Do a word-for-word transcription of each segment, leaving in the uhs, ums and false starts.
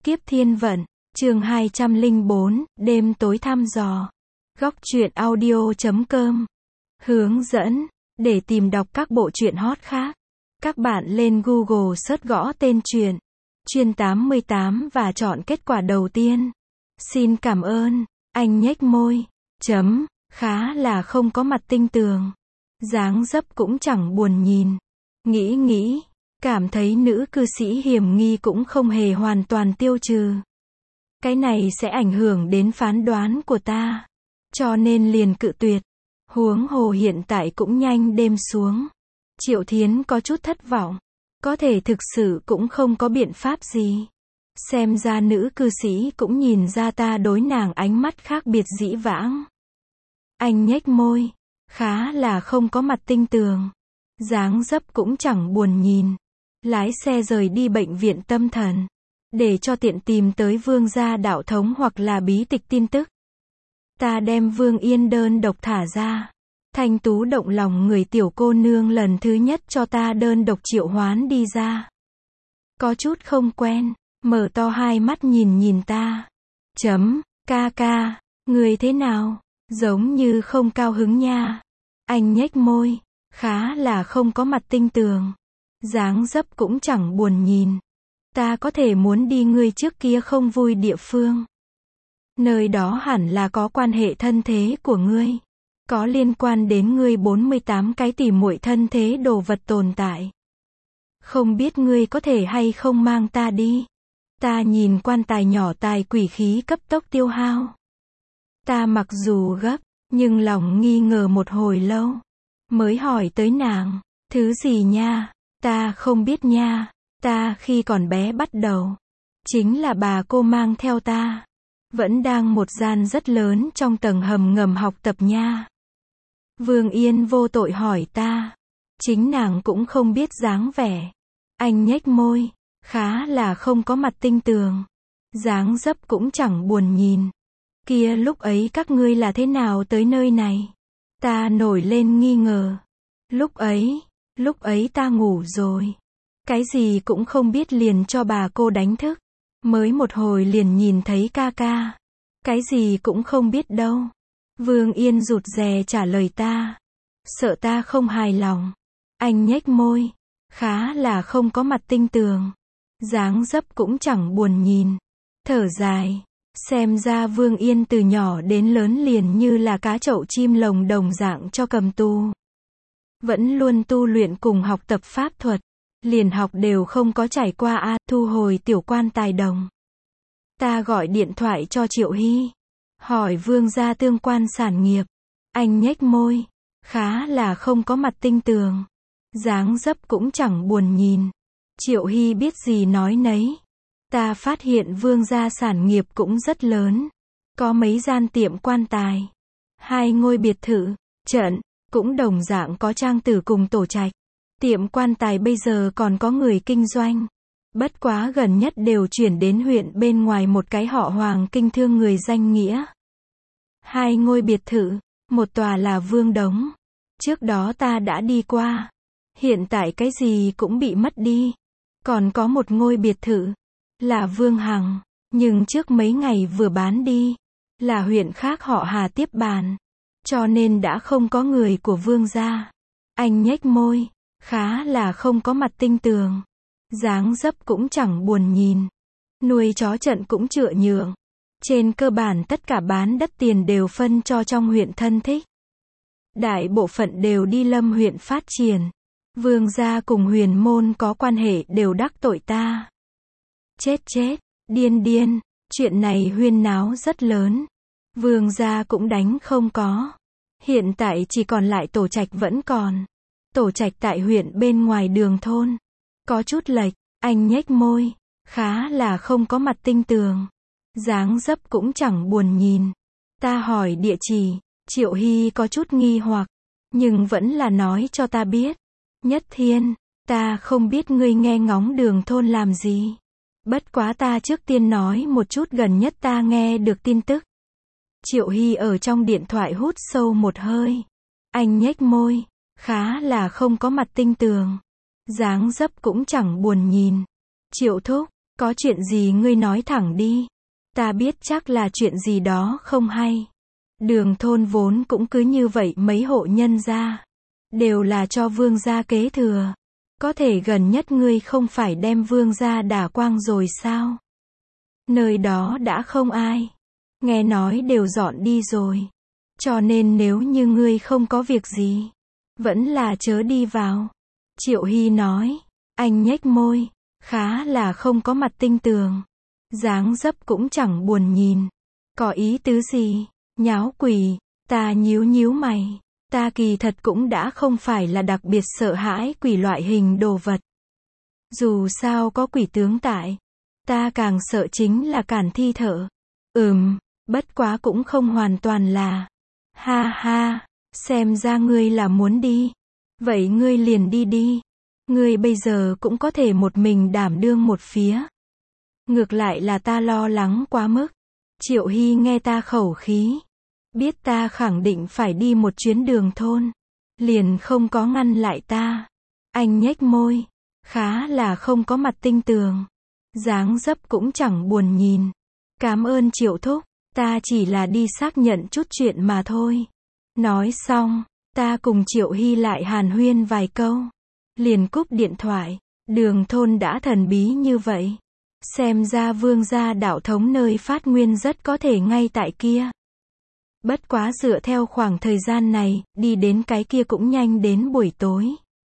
Kiếp thiên vận, chương hai trăm lẻ bốn, đêm tối thăm dò. Góc truyện audio chấm com. Hướng dẫn, để tìm đọc các bộ truyện hot khác, các bạn lên Google search gõ tên truyện, Truyện tám mươi tám và chọn kết quả đầu tiên. Xin cảm ơn, anh nhếch môi, chấm, khá là không có mặt tinh tường. Dáng dấp cũng chẳng buồn nhìn. Nghĩ nghĩ, cảm thấy nữ cư sĩ hiểm nghi cũng không hề hoàn toàn tiêu trừ. Cái này sẽ ảnh hưởng đến phán đoán của ta. Cho nên liền cự tuyệt. Huống hồ hiện tại cũng nhanh đêm xuống. Triệu Thiến có chút thất vọng. Có thể thực sự cũng không có biện pháp gì. Xem ra nữ cư sĩ cũng nhìn ra ta đối nàng ánh mắt khác biệt dĩ vãng. Anh nhếch môi. Khá là không có mặt tinh tường. Dáng dấp cũng chẳng buồn nhìn. Lái xe rời đi bệnh viện tâm thần. Để cho tiện tìm tới Vương gia đạo thống hoặc là bí tịch tin tức. Ta đem Vương Yên đơn độc thả ra. Thanh tú động lòng người tiểu cô nương lần thứ nhất cho ta đơn độc triệu hoán đi ra. Có chút không quen, mở to hai mắt nhìn nhìn ta. Chấm, ca ca, người thế nào? Giống như không cao hứng nha. Anh nhếch môi, khá là không có mặt tinh tường. Dáng dấp cũng chẳng buồn nhìn. Ta có thể muốn đi ngươi trước kia không vui địa phương. Nơi đó hẳn là có quan hệ thân thế của ngươi. Có liên quan đến ngươi bốn mươi tám cái tỉ muội thân thế đồ vật tồn tại. Không biết ngươi có thể hay không mang ta đi. Ta nhìn quan tài nhỏ tài quỷ khí cấp tốc tiêu hao. Ta mặc dù gấp, nhưng lòng nghi ngờ một hồi lâu. Mới hỏi tới nàng, thứ gì nha, ta không biết nha. Ta khi còn bé bắt đầu, chính là bà cô mang theo ta. Vẫn đang một gian rất lớn trong tầng hầm ngầm học tập nha. Vương Yên vô tội hỏi ta. Chính nàng cũng không biết dáng vẻ. Anh nhếch môi, khá là không có mặt tinh tường. Dáng dấp cũng chẳng buồn nhìn. Kia lúc ấy các ngươi là thế nào tới nơi này? Ta nổi lên nghi ngờ. Lúc ấy, lúc ấy ta ngủ rồi. Cái gì cũng không biết liền cho bà cô đánh thức. Mới một hồi liền nhìn thấy ca ca. Cái gì cũng không biết đâu. Vương Yên rụt rè trả lời ta. Sợ ta không hài lòng. Anh nhếch môi. Khá là không có mặt tinh tường. Dáng dấp cũng chẳng buồn nhìn. Thở dài. Xem ra Vương Yên từ nhỏ đến lớn liền như là cá chậu chim lồng đồng dạng cho cầm tu. Vẫn luôn tu luyện cùng học tập pháp thuật. Liền học đều không có trải qua a, thu hồi tiểu quan tài đồng. Ta gọi điện thoại cho Triệu Hy. Hỏi Vương gia tương quan sản nghiệp. Anh nhếch môi. Khá là không có mặt tinh tường. Dáng dấp cũng chẳng buồn nhìn. Triệu Hy biết gì nói nấy. Ta phát hiện Vương gia sản nghiệp cũng rất lớn. Có mấy gian tiệm quan tài. Hai ngôi biệt thự, trận, cũng đồng dạng có trang tử cùng tổ trạch. Tiệm quan tài bây giờ còn có người kinh doanh. Bất quá gần nhất đều chuyển đến huyện bên ngoài một cái họ Hoàng kinh thương người danh nghĩa. Hai ngôi biệt thự, một tòa là Vương Đống. Trước đó ta đã đi qua. Hiện tại cái gì cũng bị mất đi. Còn có một ngôi biệt thự, là Vương Hằng. Nhưng trước mấy ngày vừa bán đi. Là huyện khác họ Hà tiếp bàn. Cho nên đã không có người của Vương gia. Anh nhếch môi. Khá là không có mặt tinh tường. Dáng dấp cũng chẳng buồn nhìn. Nuôi chó trận cũng chựa nhượng. Trên cơ bản tất cả bán đất tiền đều phân cho trong huyện thân thích. Đại bộ phận đều đi Lâm huyện phát triển. Vương gia cùng Huyền môn có quan hệ đều đắc tội ta. Chết chết, điên điên, chuyện này huyên náo rất lớn. Vương gia cũng đánh không có. Hiện tại chỉ còn lại tổ trạch vẫn còn. Tổ trạch tại huyện bên ngoài đường thôn. Có chút lệch, anh nhếch môi. Khá là không có mặt tinh tường. Dáng dấp cũng chẳng buồn nhìn. Ta hỏi địa chỉ. Triệu Hy có chút nghi hoặc. Nhưng vẫn là nói cho ta biết. Nhất Thiên, ta không biết ngươi nghe ngóng đường thôn làm gì. Bất quá ta trước tiên nói một chút gần nhất ta nghe được tin tức. Triệu Hy ở trong điện thoại hút sâu một hơi. Anh nhếch môi. Khá là không có mặt tinh tường. Dáng dấp cũng chẳng buồn nhìn. Triệu thúc, Có chuyện gì ngươi nói thẳng đi. Ta biết chắc là chuyện gì đó không hay. Đường thôn vốn cũng cứ như vậy mấy hộ nhân gia. Đều là cho vương gia kế thừa. Có thể gần nhất ngươi không phải đem vương gia đả quang rồi sao? Nơi đó đã không ai. Nghe nói đều dọn đi rồi. Cho nên nếu như ngươi không có việc gì, vẫn là chớ đi vào. Triệu Hy nói. Anh nhếch môi. Khá là không có mặt tinh tường. Dáng dấp cũng chẳng buồn nhìn. Có ý tứ gì? Nháo quỷ. Ta nhíu nhíu mày. Ta kỳ thật cũng đã không phải là đặc biệt sợ hãi quỷ loại hình đồ vật. Dù sao có quỷ tướng tại. Ta càng sợ chính là cản thi thở. Ừm, bất quá cũng không hoàn toàn là. Ha ha, xem ra ngươi là muốn đi. Vậy ngươi liền đi đi. Ngươi bây giờ cũng có thể một mình đảm đương một phía. Ngược lại là ta lo lắng quá mức. Triệu Hy nghe ta khẩu khí. Biết ta khẳng định phải đi một chuyến đường thôn. Liền không có ngăn lại ta. Anh nhếch môi. Khá là không có mặt tinh tường. Dáng dấp cũng chẳng buồn nhìn. Cảm ơn Triệu thúc. Ta chỉ là đi xác nhận chút chuyện mà thôi. Nói xong, ta cùng Triệu Hy lại hàn huyên vài câu. Liền cúp điện thoại. Đường thôn đã thần bí như vậy. Xem ra vương gia đạo thống nơi phát nguyên rất có thể ngay tại kia. Bất quá dựa theo khoảng thời gian này, đi đến cái kia cũng nhanh đến buổi tối.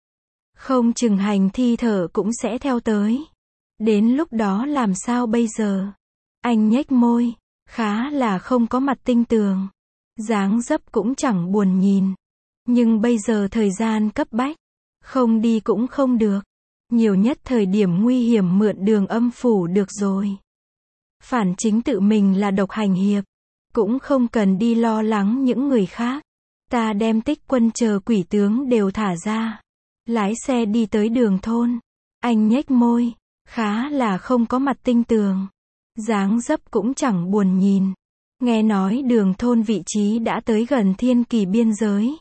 Không chừng hành thi thở cũng sẽ theo tới. Đến lúc đó làm sao bây giờ? Anh nhếch môi. Khá là không có mặt tinh tường. Dáng dấp cũng chẳng buồn nhìn. Nhưng bây giờ thời gian cấp bách. Không đi cũng không được. Nhiều nhất thời điểm nguy hiểm mượn đường âm phủ được rồi. Phản chính tự mình là độc hành hiệp. Cũng không cần đi lo lắng những người khác. Ta đem Tích Quân chờ quỷ tướng đều thả ra. Lái xe đi tới đường thôn. Anh nhếch môi. Khá là không có mặt tinh tường. Dáng dấp cũng chẳng buồn nhìn. Nghe nói đường thôn vị trí đã tới gần thiên kỳ biên giới.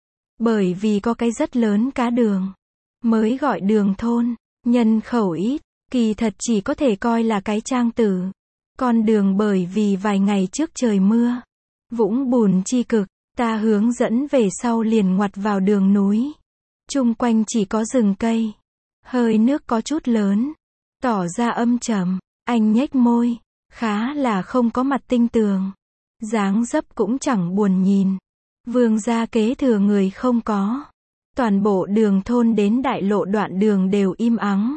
Bởi vì có cái rất lớn cá đường. Mới gọi đường thôn. Nhân khẩu ít. Kỳ thật chỉ có thể coi là cái trang tử. Con đường bởi vì vài ngày trước trời mưa. Vũng bùn chi cực. Ta hướng dẫn về sau liền ngoặt vào đường núi. Chung quanh chỉ có rừng cây. Hơi nước có chút lớn. Tỏ ra âm trầm. Anh nhếch môi. Khá là không có mặt tinh tường. Dáng dấp cũng chẳng buồn nhìn. Vương gia kế thừa người không có. Toàn bộ đường thôn đến đại lộ đoạn đường đều im ắng.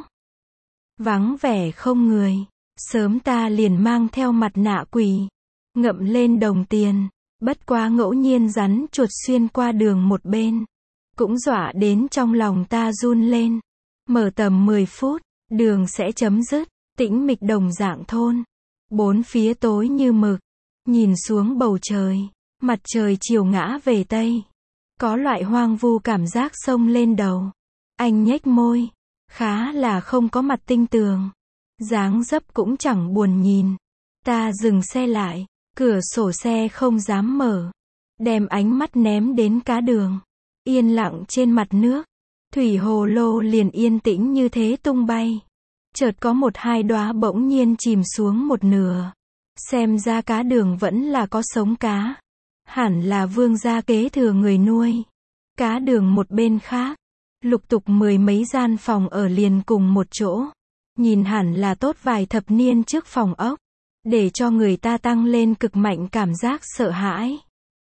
Vắng vẻ không người. Sớm ta liền mang theo mặt nạ quỷ. Ngậm lên đồng tiền. Bất quá ngẫu nhiên rắn chuột xuyên qua đường một bên. Cũng dọa đến trong lòng ta run lên. Mở tầm mười phút. Đường sẽ chấm dứt. Tĩnh mịch đồng dạng thôn. Bốn phía tối như mực. Nhìn xuống bầu trời. Mặt trời chiều ngã về tây. Có loại hoang vu cảm giác xông lên đầu. Anh nhếch môi. Khá là không có mặt tinh tường. Dáng dấp cũng chẳng buồn nhìn. Ta dừng xe lại. Cửa sổ xe không dám mở. Đem ánh mắt ném đến cá đường. Yên lặng trên mặt nước. Thủy hồ lô liền yên tĩnh như thế tung bay. Chợt có một hai đóa bỗng nhiên chìm xuống một nửa. Xem ra cá đường vẫn là có sống cá. Hẳn là vương gia kế thừa người nuôi. Cá đường một bên khác. Lục tục mười mấy gian phòng ở liền cùng một chỗ. Nhìn hẳn là tốt vài thập niên trước phòng ốc. Để cho người ta tăng lên cực mạnh cảm giác sợ hãi.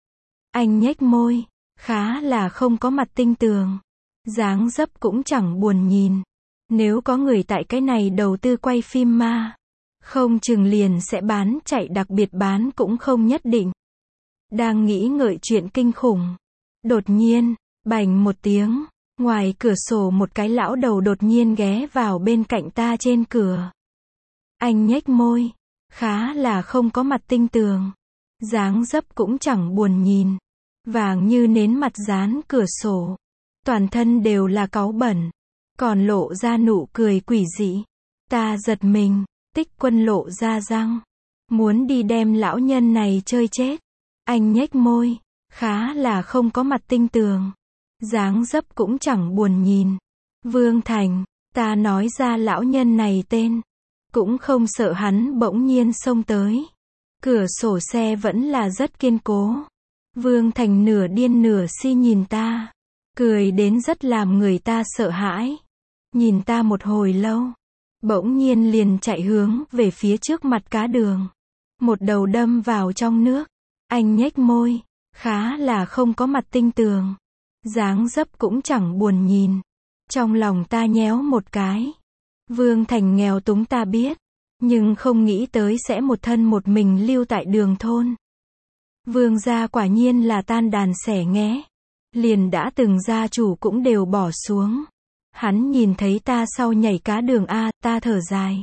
Anh nhếch môi. Khá là không có mặt tinh tường. Dáng dấp cũng chẳng buồn nhìn. Nếu có người tại cái này đầu tư quay phim ma. Không chừng liền sẽ bán chạy, đặc biệt bán cũng không nhất định. Đang nghĩ ngợi chuyện kinh khủng. Đột nhiên, bành một tiếng. Ngoài cửa sổ một cái lão đầu đột nhiên ghé vào bên cạnh ta trên cửa. Anh nhếch môi. Khá là không có mặt tinh tường. Dáng dấp cũng chẳng buồn nhìn. Vàng như nến mặt dán cửa sổ. Toàn thân đều là cáu bẩn. Còn lộ ra nụ cười quỷ dị. Ta giật mình. Tích Quân lộ ra răng. Muốn đi đem lão nhân này chơi chết. Anh nhếch môi. Khá là không có mặt tinh tường. Dáng dấp cũng chẳng buồn nhìn. Vương Thành. Ta nói ra lão nhân này tên. cũng không sợ hắn bỗng nhiên xông tới. Cửa sổ xe vẫn là rất kiên cố. Vương Thành nửa điên nửa si nhìn ta, cười đến rất làm người ta sợ hãi. Nhìn ta một hồi lâu, bỗng nhiên liền chạy hướng về phía trước mặt cá đường. Một đầu đâm vào trong nước. Anh nhếch môi, khá là không có mặt tinh tường. Dáng dấp cũng chẳng buồn nhìn. Trong lòng ta nhéo một cái. Vương Thành nghèo túng ta biết, nhưng không nghĩ tới sẽ một thân một mình lưu tại đường thôn. Vương gia quả nhiên là tan đàn xẻ nghé. Liền đã từng gia chủ cũng đều bỏ xuống. Hắn nhìn thấy ta sau nhảy cá đường a, ta thở dài.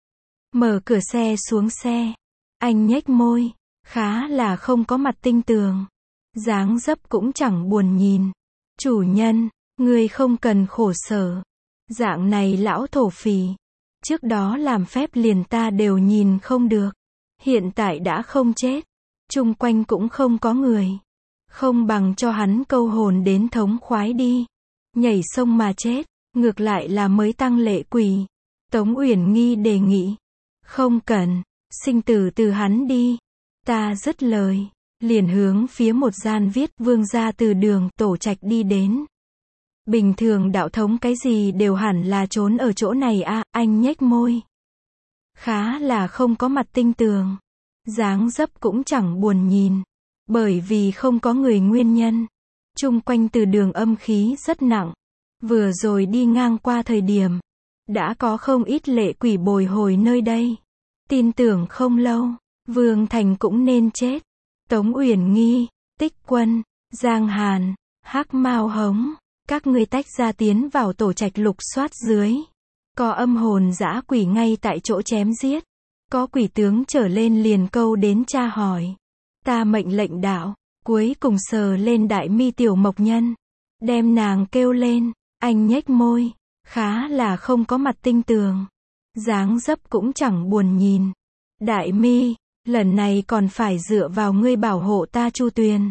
Mở cửa xe xuống xe. Anh nhếch môi, khá là không có mặt tinh tường. Dáng dấp cũng chẳng buồn nhìn. Chủ nhân, ngươi không cần khổ sở. Dạng này lão thổ phỉ. Trước đó làm phép liền ta đều nhìn không được. Hiện tại đã không chết. Chung quanh cũng không có người. Không bằng cho hắn câu hồn đến thống khoái đi. Nhảy sông mà chết, ngược lại là mới tăng lệ quỷ. Tống Uyển Nghi đề nghị. Không cần, sinh tử từ hắn đi. Ta dứt lời, liền hướng phía một gian viết Vương gia từ đường tổ trạch đi đến. Bình thường đạo thống cái gì đều hẳn là trốn ở chỗ này a, à, anh nhếch môi. Khá là không có mặt tinh tường. Dáng dấp cũng chẳng buồn nhìn. Bởi vì không có người nguyên nhân. Chung quanh từ đường âm khí rất nặng. Vừa rồi đi ngang qua thời điểm, đã có không ít lệ quỷ bồi hồi nơi đây. Tin tưởng không lâu, Vương Thành cũng nên chết. Tống Uyển Nghi, Tích Quân, Giang Hàn, Hắc Mao Hống, các ngươi tách ra tiến vào tổ trạch lục soát dưới. Có âm hồn dã quỷ ngay tại chỗ chém giết. Có quỷ tướng trở lên liền câu đến tra hỏi. Ta mệnh lệnh đạo, cuối cùng sờ lên đại mi tiểu mộc nhân. Đem nàng kêu lên, anh nhếch môi, khá là không có mặt tinh tường. Dáng dấp cũng chẳng buồn nhìn. Đại mi, lần này còn phải dựa vào ngươi bảo hộ ta Chu Tuyền.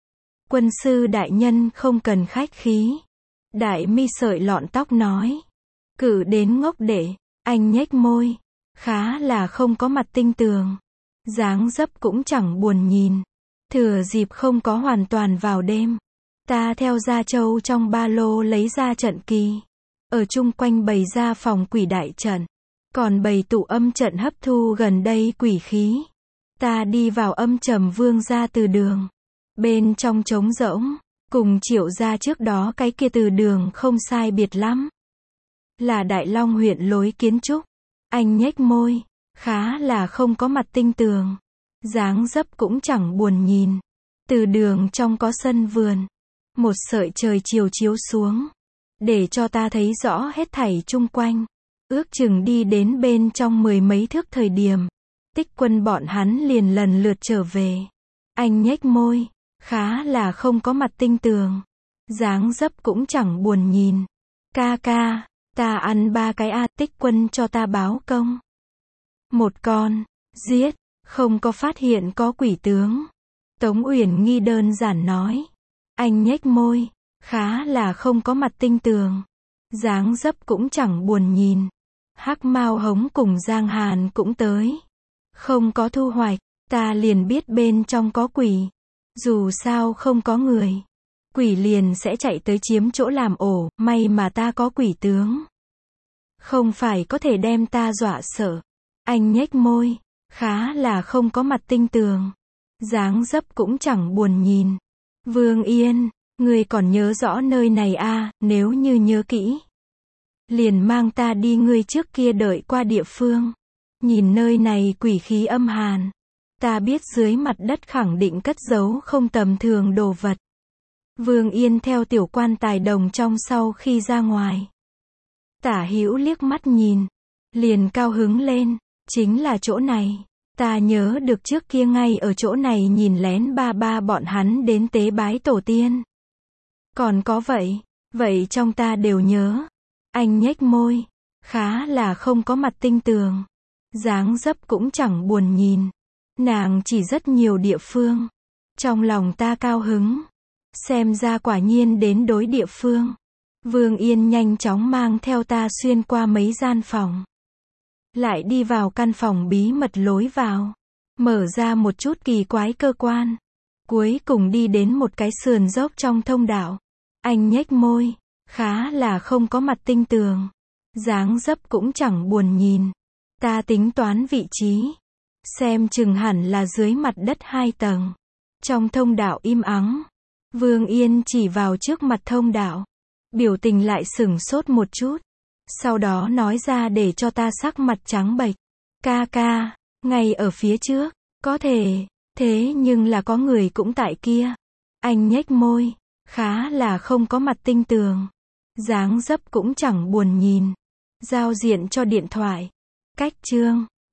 Quân sư đại nhân không cần khách khí. Đại mi sợi lọn tóc nói. Cử đến ngốc đệ, anh nhếch môi, khá là không có mặt tinh tường. Dáng dấp cũng chẳng buồn nhìn. Thừa dịp không có hoàn toàn vào đêm, ta theo Gia Châu trong ba lô lấy ra trận kỳ. Ở chung quanh bày ra phòng quỷ đại trận. Còn bày tụ âm trận hấp thu gần đây quỷ khí. Ta đi vào âm trầm Vương gia từ đường. Bên trong trống rỗng, cùng Triệu gia trước đó cái kia từ đường không sai biệt lắm. Là Đại Long huyện lối kiến trúc. Anh nhếch môi, khá là không có mặt tinh tường. Dáng dấp cũng chẳng buồn nhìn. Từ đường trong có sân vườn. Một sợi trời chiều chiếu xuống. Để cho ta thấy rõ hết thảy chung quanh. Ước chừng đi đến bên trong mười mấy thước thời điểm. Tích Quân bọn hắn liền lần lượt trở về. Anh nhếch môi, khá là không có mặt tinh tường. Dáng dấp cũng chẳng buồn nhìn. Ca ca, ta ăn ba cái a, Tích Quân cho ta báo công. Một con, giết, không có phát hiện có quỷ tướng. Tống Uyển Nghi đơn giản nói. Anh nhếch môi, khá là không có mặt tinh tường. Dáng dấp cũng chẳng buồn nhìn. Hắc Mao Hống cùng Giang Hàn cũng tới. Không có thu hoạch, ta liền biết bên trong có quỷ. Dù sao không có người, quỷ liền sẽ chạy tới chiếm chỗ làm ổ, may mà ta có quỷ tướng. Không phải có thể đem ta dọa sợ. Anh nhếch môi, khá là không có mặt tinh tường. Dáng dấp cũng chẳng buồn nhìn. Vương Yên, ngươi còn nhớ rõ nơi này a, à, nếu như nhớ kỹ. Liền mang ta đi ngươi trước kia đợi qua địa phương. Nhìn nơi này quỷ khí âm hàn. Ta biết dưới mặt đất khẳng định cất giấu không tầm thường đồ vật. Vương Yên theo tiểu quan tài đồng trong sau khi ra ngoài. Tả hữu liếc mắt nhìn. Liền cao hứng lên. Chính là chỗ này. Ta nhớ được trước kia ngay ở chỗ này nhìn lén ba ba bọn hắn đến tế bái tổ tiên. Còn có vậy. Vậy trong ta đều nhớ. Anh nhếch môi. Khá là không có mặt tinh tường. Dáng dấp cũng chẳng buồn nhìn. Nàng chỉ rất nhiều địa phương. Trong lòng ta cao hứng. Xem ra quả nhiên đến đối địa phương. Vương Yên nhanh chóng mang theo ta xuyên qua mấy gian phòng. lại đi vào căn phòng bí mật lối vào. Mở ra một chút kỳ quái cơ quan. Cuối cùng đi đến một cái sườn dốc trong thông đạo. Anh nhếch môi. Khá là không có mặt tinh tường. Dáng dấp cũng chẳng buồn nhìn. Ta tính toán vị trí. Xem chừng hẳn là dưới mặt đất hai tầng. Trong thông đạo im ắng. Vương Yên chỉ vào trước mặt thông đạo. Biểu tình lại sửng sốt một chút. Sau đó nói ra để cho ta sắc mặt trắng bệch. Ca ca, ngay ở phía trước. Có thể, thế nhưng là có người cũng tại kia. Anh nhếch môi. Khá là không có mặt tinh tường. Dáng dấp cũng chẳng buồn nhìn. Giao diện cho điện thoại. Cách chương.